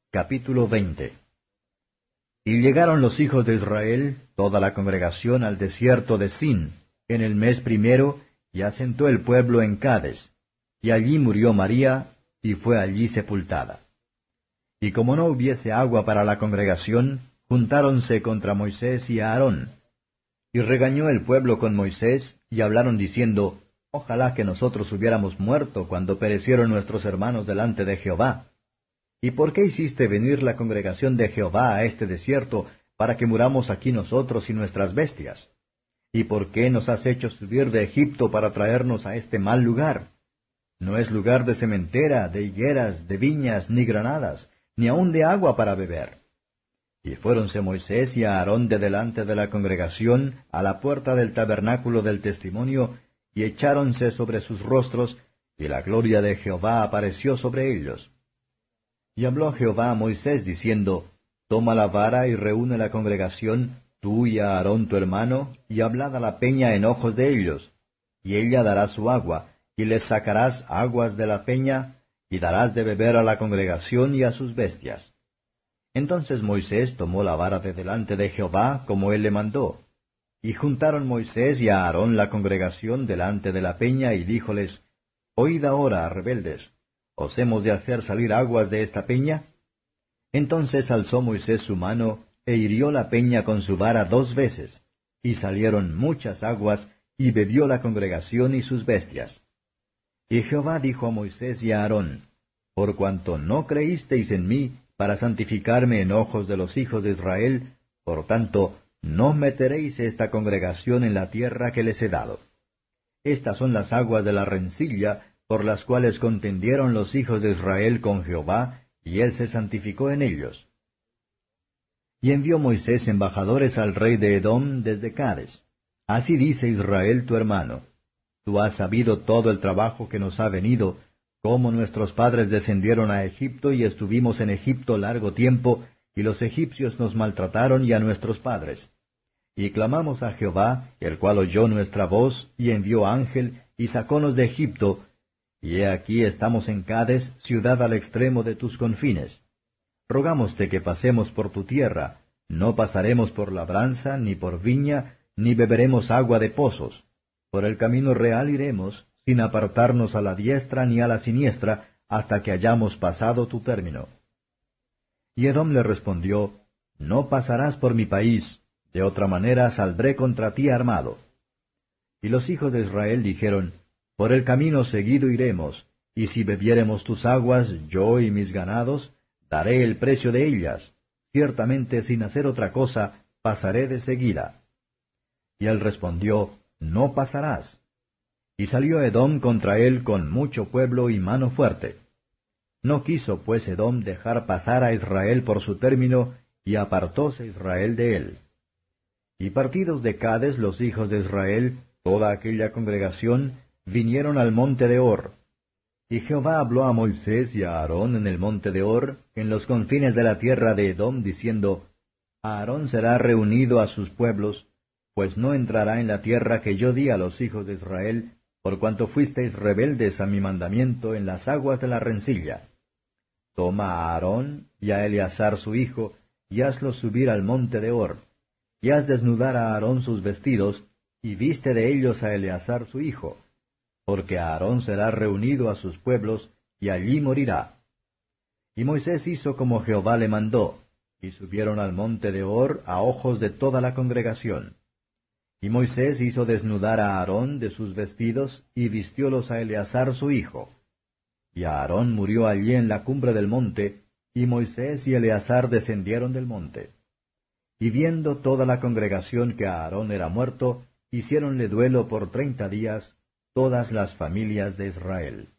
Capítulo 20. Y llegaron los hijos de Israel, toda la congregación, al desierto de Sin, en el mes primero, y asentó el pueblo en Cades. Y allí murió María, y fue allí sepultada. Y como no hubiese agua para la congregación, juntáronse contra Moisés y Aarón. Y regañó el pueblo con Moisés, y hablaron diciendo, Ojalá que nosotros hubiéramos muerto cuando perecieron nuestros hermanos delante de Jehová. ¿Y por qué hiciste venir la congregación de Jehová a este desierto, para que muramos aquí nosotros y nuestras bestias? ¿Y por qué nos has hecho subir de Egipto para traernos a este mal lugar? No es lugar de sementera, de higueras, de viñas, ni granadas, ni aun de agua para beber. Y fuéronse Moisés y Aarón de delante de la congregación a la puerta del tabernáculo del testimonio, y echáronse sobre sus rostros, y la gloria de Jehová apareció sobre ellos. Y habló Jehová a Moisés diciendo, Toma la vara y reúne la congregación, tú y Aarón tu hermano, y hablad a la peña en ojos de ellos, y ella dará su agua, y les sacarás aguas de la peña, y darás de beber a la congregación y a sus bestias. Entonces Moisés tomó la vara de delante de Jehová, como él le mandó. Y juntaron Moisés y Aarón la congregación delante de la peña, y díjoles, Oíd ahora, rebeldes, ¿os hemos de hacer salir aguas de esta peña? Entonces alzó Moisés su mano, e hirió la peña con su vara 2 veces, y salieron muchas aguas, y bebió la congregación y sus bestias. Y Jehová dijo a Moisés y a Aarón, Por cuanto no creísteis en mí, para santificarme en ojos de los hijos de Israel, por tanto, no meteréis esta congregación en la tierra que les he dado. Estas son las aguas de la rencilla, por las cuales contendieron los hijos de Israel con Jehová, y él se santificó en ellos. Y envió Moisés embajadores al rey de Edom desde Cades. Así dice Israel tu hermano, Tú has sabido todo el trabajo que nos ha venido, cómo nuestros padres descendieron a Egipto y estuvimos en Egipto largo tiempo, y los egipcios nos maltrataron y a nuestros padres. Y clamamos a Jehová, el cual oyó nuestra voz, y envió ángel, y sacónos de Egipto, y he aquí estamos en Cades, ciudad al extremo de tus confines. Rogámoste que pasemos por tu tierra, no pasaremos por labranza, ni por viña, ni beberemos agua de pozos. Por el camino real iremos, sin apartarnos a la diestra ni a la siniestra, hasta que hayamos pasado tu término. Y Edom le respondió, No pasarás por mi país, de otra manera saldré contra ti armado. Y los hijos de Israel dijeron, Por el camino seguido iremos, y si bebiéremos tus aguas, yo y mis ganados, daré el precio de ellas, ciertamente sin hacer otra cosa, pasaré de seguida. Y él respondió, No pasarás. Y salió Edom contra él con mucho pueblo y mano fuerte. No quiso pues Edom dejar pasar a Israel por su término, y apartóse Israel de él. Y partidos de Cades los hijos de Israel, toda aquella congregación, vinieron al monte de Hor. Y Jehová habló a Moisés y a Aarón en el monte de Hor, en los confines de la tierra de Edom, diciendo, Aarón será reunido a sus pueblos, pues no entrará en la tierra que yo di a los hijos de Israel, por cuanto fuisteis rebeldes a mi mandamiento en las aguas de la rencilla. Toma a Aarón y a Eleazar su hijo, y hazlos subir al monte de Hor, y haz desnudar a Aarón sus vestidos, y viste de ellos a Eleazar su hijo, porque Aarón será reunido a sus pueblos, y allí morirá. Y Moisés hizo como Jehová le mandó, y subieron al monte de Hor a ojos de toda la congregación. Y Moisés hizo desnudar a Aarón de sus vestidos, y vistiólos a Eleazar su hijo. Y Aarón murió allí en la cumbre del monte, y Moisés y Eleazar descendieron del monte. Y viendo toda la congregación que Aarón era muerto, hiciéronle duelo por 30 días, todas las familias de Israel.